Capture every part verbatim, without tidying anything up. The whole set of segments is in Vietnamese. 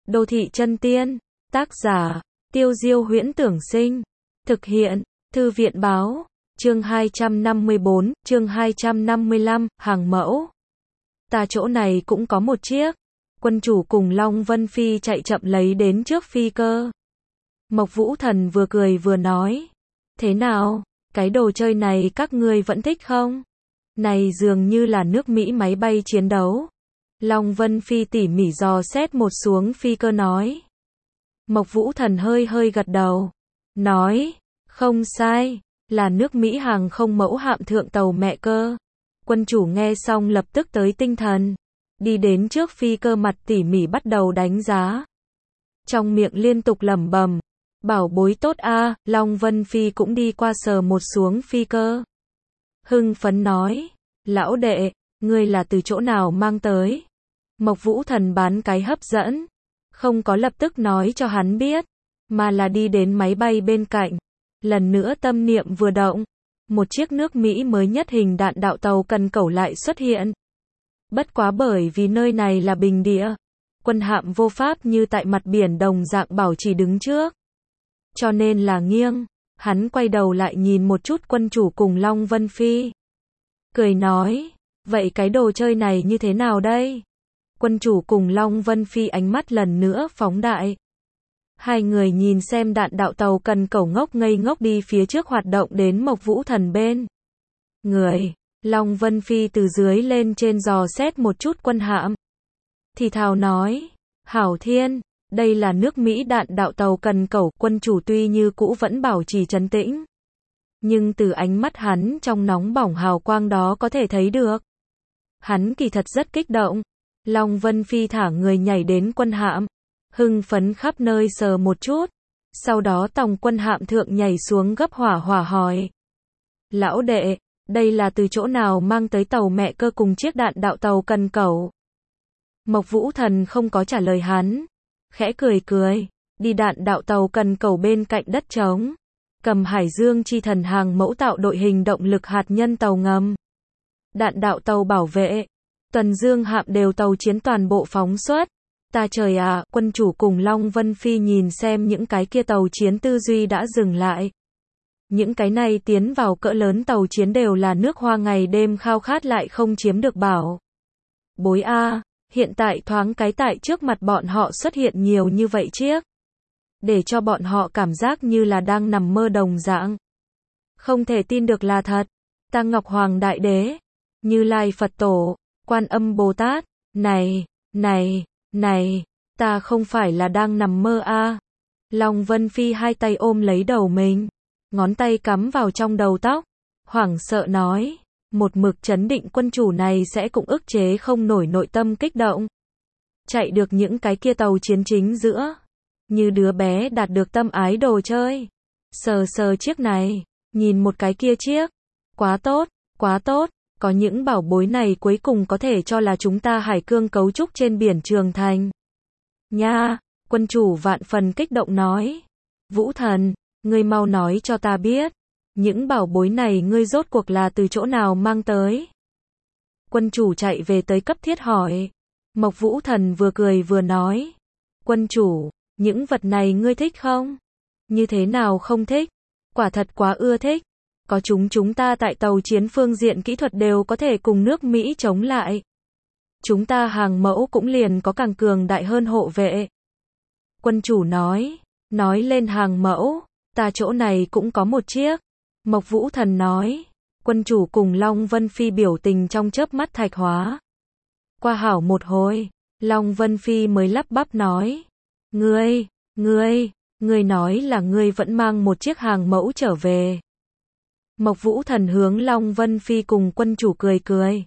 Đô thị chân tiên, tác giả, Tiêu Diêu Huyễn Tưởng Sinh, thực hiện, Thư viện Báo, chương hai trăm năm mươi bốn, chương hai trăm năm mươi lăm, hàng mẫu. Ta chỗ này cũng có một chiếc. Quân chủ cùng Long Vân Phi chạy chậm lấy đến trước phi cơ. Mộc Vũ Thần vừa cười vừa nói, thế nào, cái đồ chơi này các ngươi vẫn thích không? Này dường như là nước Mỹ máy bay chiến đấu. Long Vân Phi tỉ mỉ dò xét một xuống phi cơ nói. Mộc Vũ Thần hơi hơi gật đầu, nói, không sai, là nước Mỹ hàng không mẫu hạm thượng tàu mẹ cơ. Quân chủ nghe xong lập tức tới tinh thần, đi đến trước phi cơ mặt tỉ mỉ bắt đầu đánh giá. Trong miệng liên tục lẩm bẩm, bảo bối tốt a. Long Vân Phi cũng đi qua sờ một xuống phi cơ. Hưng phấn nói, lão đệ, ngươi là từ chỗ nào mang tới? Mộc Vũ Thần bán cái hấp dẫn, không có lập tức nói cho hắn biết, mà là đi đến máy bay bên cạnh. Lần nữa tâm niệm vừa động, một chiếc nước Mỹ mới nhất hình đạn đạo tàu cần cẩu lại xuất hiện. Bất quá bởi vì nơi này là bình địa, quân hạm vô pháp như tại mặt biển đồng dạng bảo trì đứng trước, cho nên là nghiêng. Hắn quay đầu lại nhìn một chút quân chủ cùng Long Vân Phi, cười nói, vậy cái đồ chơi này như thế nào đây? Quân chủ cùng Long Vân Phi ánh mắt lần nữa phóng đại. Hai người nhìn xem đạn đạo tàu cần cẩu ngốc ngây ngốc đi phía trước hoạt động đến Mộc Vũ Thần bên người. Long Vân Phi từ dưới lên trên dò xét một chút quân hạm, thì thào nói, hảo thiên, đây là nước Mỹ đạn đạo tàu cần cẩu. Quân chủ tuy như cũ vẫn bảo trì trấn tĩnh, nhưng từ ánh mắt hắn trong nóng bỏng hào quang đó có thể thấy được, hắn kỳ thật rất kích động. Long Vân Phi thả người nhảy đến quân hạm, hưng phấn khắp nơi sờ một chút, sau đó tòng quân hạm thượng nhảy xuống gấp hỏa hỏa hỏi, lão đệ, đây là từ chỗ nào mang tới tàu mẹ cơ cùng chiếc đạn đạo tàu cần cẩu? Mộc Vũ Thần không có trả lời hắn, khẽ cười cười, đi đạn đạo tàu cần cẩu bên cạnh đất trống, cầm Hải Dương chi thần hàng mẫu tạo đội hình động lực hạt nhân tàu ngầm, đạn đạo tàu bảo vệ, tuần dương hạm đều tàu chiến toàn bộ phóng xuất. Ta trời à, quân chủ cùng Long Vân Phi nhìn xem những cái kia tàu chiến tư duy đã dừng lại. Những cái này tiến vào cỡ lớn tàu chiến đều là nước Hoa ngày đêm khao khát lại không chiếm được bảo bối a. Hiện tại thoáng cái tại trước mặt bọn họ xuất hiện nhiều như vậy chiếc, để cho bọn họ cảm giác như là đang nằm mơ đồng dạng. Không thể tin được là thật. Ta Ngọc Hoàng Đại Đế, Như Lai Phật Tổ, Quan Âm Bồ Tát, này, này, này, ta không phải là đang nằm mơ a. À. Long Vân Phi hai tay ôm lấy đầu mình, ngón tay cắm vào trong đầu tóc, hoảng sợ nói, một mực trấn định quân chủ này sẽ cũng ức chế không nổi nội tâm kích động. Chạy được những cái kia tàu chiến chính giữa, như đứa bé đạt được tâm ái đồ chơi. Sờ sờ chiếc này, nhìn một cái kia chiếc, quá tốt, quá tốt. Có những bảo bối này cuối cùng có thể cho là chúng ta hải cương cấu trúc trên biển Trường Thành. Nha, quân chủ vạn phần kích động nói. Vũ Thần, ngươi mau nói cho ta biết, những bảo bối này ngươi rốt cuộc là từ chỗ nào mang tới? Quân chủ chạy về tới cấp thiết hỏi. Mộc Vũ Thần vừa cười vừa nói. Quân chủ, những vật này ngươi thích không? Như thế nào không thích? Quả thật quá ưa thích. Có chúng chúng ta tại tàu chiến phương diện kỹ thuật đều có thể cùng nước Mỹ chống lại. Chúng ta hàng mẫu cũng liền có càng cường đại hơn hộ vệ. Quân chủ nói, nói lên hàng mẫu, ta chỗ này cũng có một chiếc. Mộc Vũ Thần nói, quân chủ cùng Long Vân Phi biểu tình trong chớp mắt thạch hóa. Qua hảo một hồi, Long Vân Phi mới lắp bắp nói, ngươi, ngươi, ngươi nói là ngươi vẫn mang một chiếc hàng mẫu trở về. Mộc Vũ Thần hướng Long Vân Phi cùng quân chủ cười cười.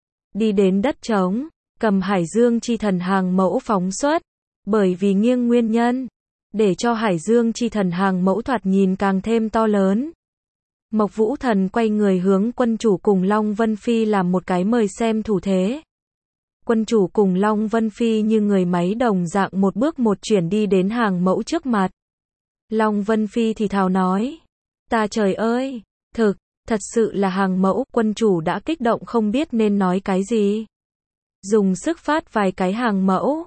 Đi đến đất trống, cầm Hải Dương chi thần hàng mẫu phóng xuất, bởi vì nghiêng nguyên nhân, để cho Hải Dương chi thần hàng mẫu thoạt nhìn càng thêm to lớn. Mộc Vũ Thần quay người hướng quân chủ cùng Long Vân Phi làm một cái mời xem thủ thế. Quân chủ cùng Long Vân Phi như người máy đồng dạng một bước một chuyển đi đến hàng mẫu trước mặt. Long Vân Phi thì thào nói, ta trời ơi! Thực, thật sự là hàng mẫu. Quân chủ đã kích động không biết nên nói cái gì. Dùng sức phát vài cái hàng mẫu,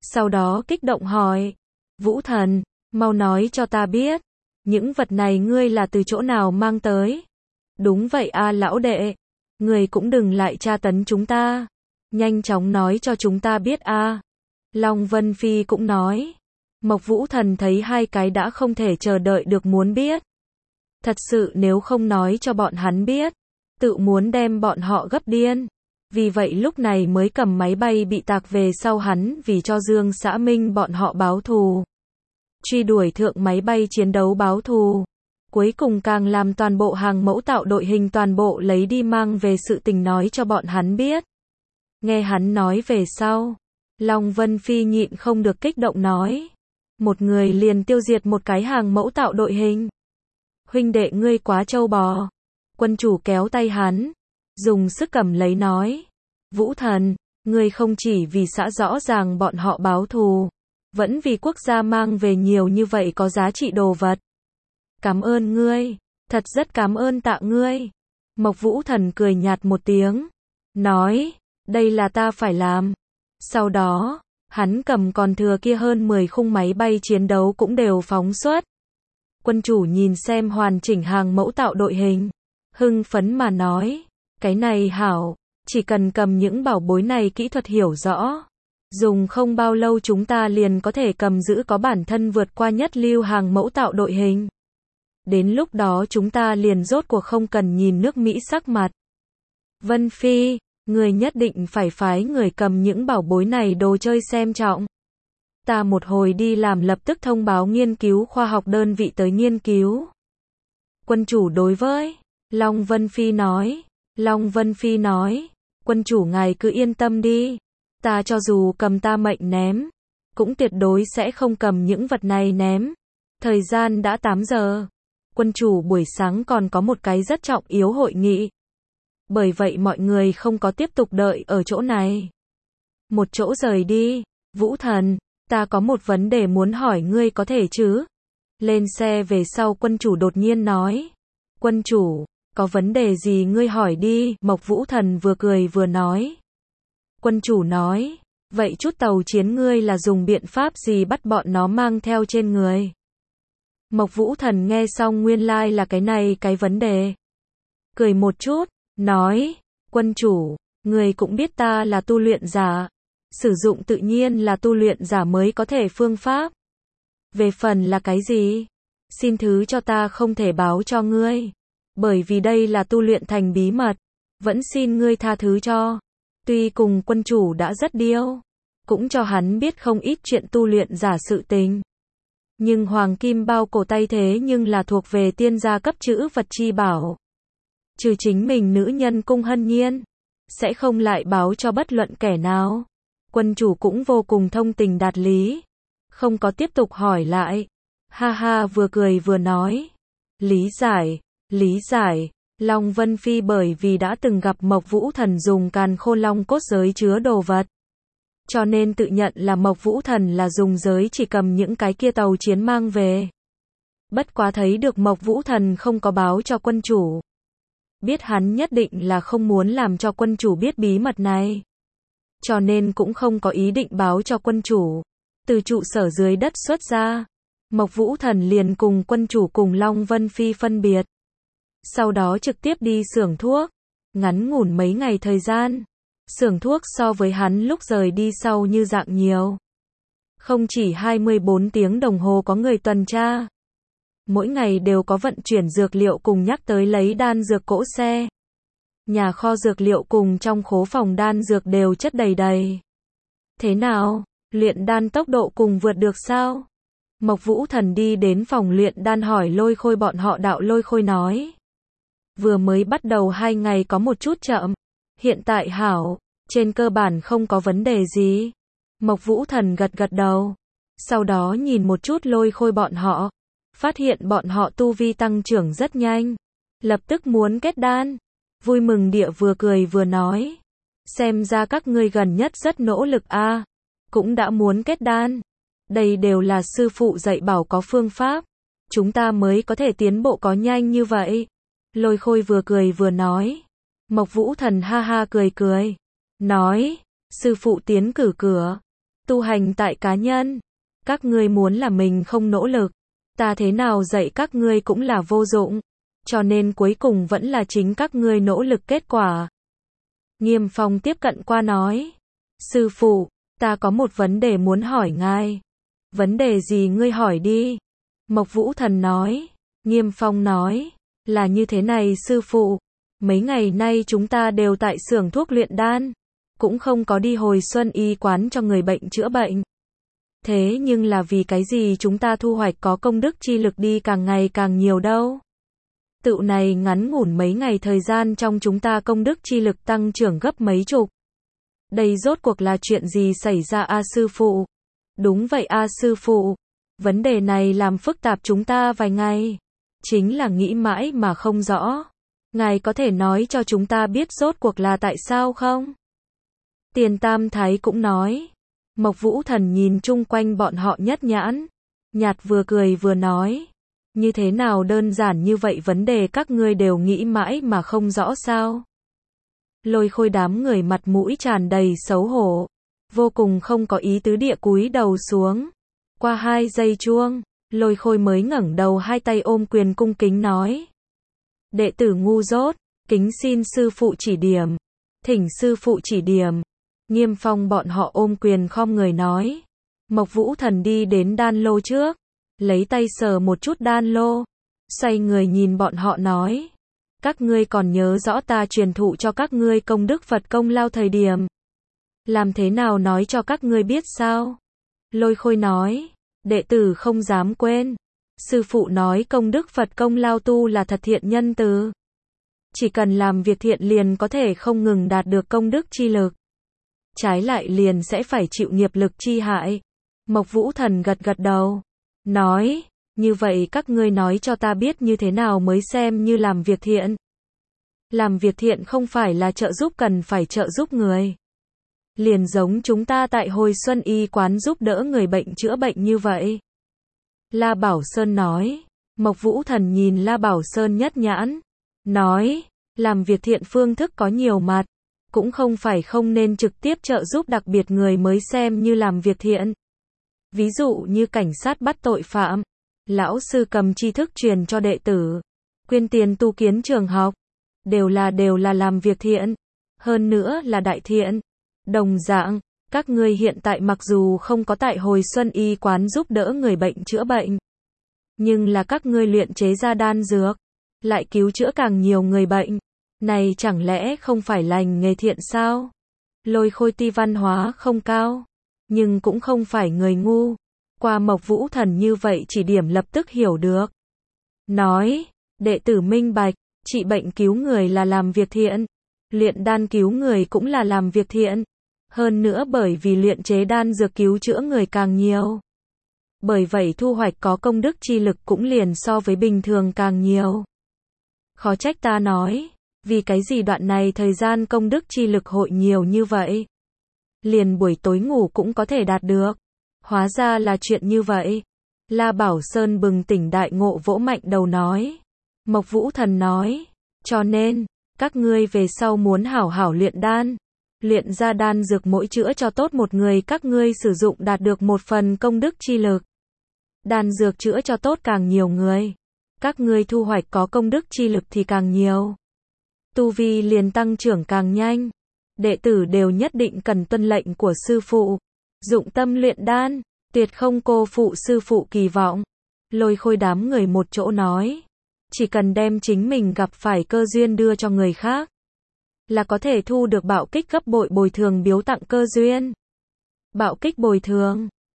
Sau đó kích động hỏi, Vũ Thần, mau nói cho ta biết, những vật này ngươi là từ chỗ nào mang tới? Đúng vậy a lão đệ, ngươi cũng đừng lại tra tấn chúng ta, nhanh chóng nói cho chúng ta biết a. Long Vân Phi cũng nói. Mộc Vũ Thần thấy hai cái đã không thể chờ đợi được muốn biết. Thật sự nếu không nói cho bọn hắn biết, tự muốn đem bọn họ gấp điên. Vì vậy lúc này mới cầm máy bay bị tạc về sau hắn vì cho Dương Xã Minh bọn họ báo thù. Truy đuổi thượng máy bay chiến đấu báo thù. Cuối cùng càng làm toàn bộ hàng mẫu tạo đội hình toàn bộ lấy đi mang về sự tình nói cho bọn hắn biết. Nghe hắn nói về sau, Long Vân Phi nhịn không được kích động nói. Một người liền tiêu diệt một cái hàng mẫu tạo đội hình. Huynh đệ ngươi quá trâu bò. Quân chủ kéo tay hắn, dùng sức cầm lấy nói. Vũ Thần, ngươi không chỉ vì xã rõ ràng bọn họ báo thù, vẫn vì quốc gia mang về nhiều như vậy có giá trị đồ vật. Cảm ơn ngươi, thật rất cảm ơn tạ ngươi. Mộc Vũ Thần cười nhạt một tiếng, nói, đây là ta phải làm. Sau đó, hắn cầm còn thừa kia hơn mười khung máy bay chiến đấu cũng đều phóng xuất. Quân chủ nhìn xem hoàn chỉnh hàng mẫu tạo đội hình, hưng phấn mà nói, cái này hảo, chỉ cần cầm những bảo bối này kỹ thuật hiểu rõ, dùng không bao lâu chúng ta liền có thể cầm giữ có bản thân vượt qua nhất lưu hàng mẫu tạo đội hình. Đến lúc đó chúng ta liền rốt cuộc không cần nhìn nước Mỹ sắc mặt. Vân Phi, người nhất định phải phái người cầm những bảo bối này đồ chơi xem trọng. Ta một hồi đi làm lập tức thông báo nghiên cứu khoa học đơn vị tới nghiên cứu. Quân chủ đối với Long Vân Phi nói. Long Vân Phi nói, quân chủ ngài cứ yên tâm đi. Ta cho dù cầm ta mệnh ném, cũng tuyệt đối sẽ không cầm những vật này ném. Thời gian đã tám giờ. Quân chủ buổi sáng còn có một cái rất trọng yếu hội nghị. Bởi vậy mọi người không có tiếp tục đợi ở chỗ này. Một chỗ rời đi. Vũ Thần, ta có một vấn đề muốn hỏi ngươi có thể chứ? Lên xe về sau quân chủ đột nhiên nói. Quân chủ, có vấn đề gì ngươi hỏi đi, Mộc Vũ Thần vừa cười vừa nói. Quân chủ nói, vậy chút tàu chiến ngươi là dùng biện pháp gì bắt bọn nó mang theo trên người? Mộc Vũ Thần nghe xong nguyên lai like là cái này cái vấn đề. Cười một chút, nói, quân chủ, người cũng biết ta là tu luyện giả. Sử dụng tự nhiên là tu luyện giả mới có thể phương pháp. Về phần là cái gì? Xin thứ cho ta không thể báo cho ngươi. Bởi vì đây là tu luyện thành bí mật. Vẫn xin ngươi tha thứ cho. Tuy cùng quân chủ đã rất điêu, cũng cho hắn biết không ít chuyện tu luyện giả sự tình. Nhưng hoàng kim bao cổ tay thế nhưng là thuộc về tiên gia cấp chữ vật chi bảo. Trừ chính mình nữ nhân Cung Hân Nhiên, sẽ không lại báo cho bất luận kẻ nào. Quân chủ cũng vô cùng thông tình đạt lý, không có tiếp tục hỏi lại. Ha ha vừa cười vừa nói. Lý giải, lý giải. Long Vân Phi bởi vì đã từng gặp Mộc Vũ Thần dùng càn khôn long cốt giới chứa đồ vật, cho nên tự nhận là Mộc Vũ Thần là dùng giới chỉ cầm những cái kia tàu chiến mang về. Bất quá thấy được Mộc Vũ Thần không có báo cho quân chủ, biết hắn nhất định là không muốn làm cho quân chủ biết bí mật này, cho nên cũng không có ý định báo cho quân chủ. Từ trụ sở dưới đất xuất ra, Mộc Vũ Thần liền cùng quân chủ cùng Long Vân Phi phân biệt. Sau đó trực tiếp đi xưởng thuốc. Ngắn ngủn mấy ngày thời gian, xưởng thuốc so với hắn lúc rời đi sau như dạng nhiều. Không chỉ hai mươi bốn tiếng đồng hồ có người tuần tra, mỗi ngày đều có vận chuyển dược liệu cùng nhắc tới lấy đan dược cỗ xe. Nhà kho dược liệu cùng trong khố phòng đan dược đều chất đầy đầy. Thế nào, luyện đan tốc độ cùng vượt được sao? Mộc Vũ Thần đi đến phòng luyện đan hỏi Lôi Khôi bọn họ. Đạo Lôi Khôi nói, vừa mới bắt đầu hai ngày có một chút chậm, hiện tại hảo, trên cơ bản không có vấn đề gì. Mộc Vũ Thần gật gật đầu, sau đó nhìn một chút Lôi Khôi bọn họ, phát hiện bọn họ tu vi tăng trưởng rất nhanh, lập tức muốn kết đan. Vui mừng địa vừa cười vừa nói, xem ra các ngươi gần nhất rất nỗ lực a, cũng đã muốn kết đan. Đây đều là sư phụ dạy bảo có phương pháp, chúng ta mới có thể tiến bộ có nhanh như vậy. Lôi Khôi vừa cười vừa nói. Mộc Vũ Thần ha ha cười cười, nói, sư phụ tiến cử cửa, Tu hành tại cá nhân. Các ngươi muốn là mình không nỗ lực, ta thế nào dạy các ngươi cũng là vô dụng. Cho nên cuối cùng vẫn là chính các ngươi nỗ lực kết quả. Nghiêm Phong tiếp cận qua nói. Sư phụ, ta có một vấn đề muốn hỏi ngài. Vấn đề gì ngươi hỏi đi. Mộc Vũ Thần nói. Nghiêm Phong nói. Là như thế này sư phụ. Mấy ngày nay chúng ta đều tại xưởng thuốc luyện đan. Cũng không có đi hồi xuân y quán cho người bệnh chữa bệnh. Thế nhưng là vì cái gì chúng ta thu hoạch có công đức chi lực đi càng ngày càng nhiều đâu. Tự này ngắn ngủn mấy ngày thời gian trong chúng ta công đức chi lực tăng trưởng gấp mấy chục. Đây rốt cuộc là chuyện gì xảy ra a sư phụ? Đúng vậy a sư phụ. Vấn đề này làm phức tạp chúng ta vài ngày. Chính là nghĩ mãi mà không rõ. Ngài có thể nói cho chúng ta biết rốt cuộc là tại sao không? Tiền Tam Thái cũng nói. Mộc Vũ Thần nhìn chung quanh bọn họ nhất nhãn. Nhạt vừa cười vừa nói. Như thế nào đơn giản như vậy vấn đề các ngươi đều nghĩ mãi mà không rõ sao? Lôi Khôi đám người mặt mũi tràn đầy xấu hổ. Vô cùng không có ý tứ địa cúi đầu xuống. Qua hai giây chuông, Lôi Khôi mới ngẩng đầu hai tay ôm quyền cung kính nói. Đệ tử ngu dốt, kính xin sư phụ chỉ điểm. Thỉnh sư phụ chỉ điểm. Nghiêm Phong bọn họ ôm quyền khom người nói. Mộc Vũ Thần đi đến đan lô trước. Lấy tay sờ một chút đan lô. Xoay người nhìn bọn họ nói. Các ngươi còn nhớ rõ ta truyền thụ cho các ngươi công đức Phật công lao thời điểm. Làm thế nào nói cho các ngươi biết sao? Lôi Khôi nói. Đệ tử không dám quên. Sư phụ nói công đức Phật công lao tu là thật thiện nhân từ. Chỉ cần làm việc thiện liền có thể không ngừng đạt được công đức chi lực. Trái lại liền sẽ phải chịu nghiệp lực chi hại. Mộc Vũ Thần gật gật đầu. Nói, như vậy các ngươi nói cho ta biết như thế nào mới xem như làm việc thiện. Làm việc thiện không phải là trợ giúp cần phải trợ giúp người. Liền giống chúng ta tại hồi xuân y quán giúp đỡ người bệnh chữa bệnh như vậy. La Bảo Sơn nói. Mộc Vũ Thần nhìn La Bảo Sơn nhất nhãn. Nói, làm việc thiện phương thức có nhiều mặt. Cũng không phải không nên trực tiếp trợ giúp đặc biệt người mới xem như làm việc thiện. Ví dụ như cảnh sát bắt tội phạm. Lão sư cầm tri thức truyền cho đệ tử. Quyên tiền tu kiến trường học. Đều là đều là làm việc thiện. Hơn nữa là đại thiện. Đồng dạng, các ngươi hiện tại mặc dù không có tại hồi xuân y quán giúp đỡ người bệnh chữa bệnh. Nhưng là các ngươi luyện chế ra đan dược. Lại cứu chữa càng nhiều người bệnh. Này chẳng lẽ không phải lành nghề thiện sao? Lôi Khôi ti văn hóa không cao. Nhưng cũng không phải người ngu. Qua Mộc Vũ Thần như vậy chỉ điểm lập tức hiểu được. Nói, đệ tử minh bạch, trị bệnh cứu người là làm việc thiện. Luyện đan cứu người cũng là làm việc thiện. Hơn nữa bởi vì luyện chế đan dược cứu chữa người càng nhiều. Bởi vậy thu hoạch có công đức chi lực cũng liền so với bình thường càng nhiều. Khó trách ta nói, vì cái gì đoạn này thời gian công đức chi lực hội nhiều như vậy. Liền buổi tối ngủ cũng có thể đạt được. Hóa ra là chuyện như vậy. La Bảo Sơn bừng tỉnh đại ngộ vỗ mạnh đầu nói. Mộc Vũ Thần nói, cho nên, các ngươi về sau muốn hảo hảo luyện đan. Luyện ra đan dược mỗi chữa cho tốt một người các ngươi sử dụng đạt được một phần công đức chi lực. Đan dược chữa cho tốt càng nhiều người. Các ngươi thu hoạch có công đức chi lực thì càng nhiều. Tu vi liền tăng trưởng càng nhanh. Đệ tử đều nhất định cần tuân lệnh của sư phụ. Dụng tâm luyện đan, tuyệt không cô phụ sư phụ kỳ vọng. Lôi Khôi đám người một chỗ nói. Chỉ cần đem chính mình gặp phải cơ duyên đưa cho người khác. Là có thể thu được bạo kích gấp bội bồi thường biếu tặng cơ duyên. Bạo kích bồi thường.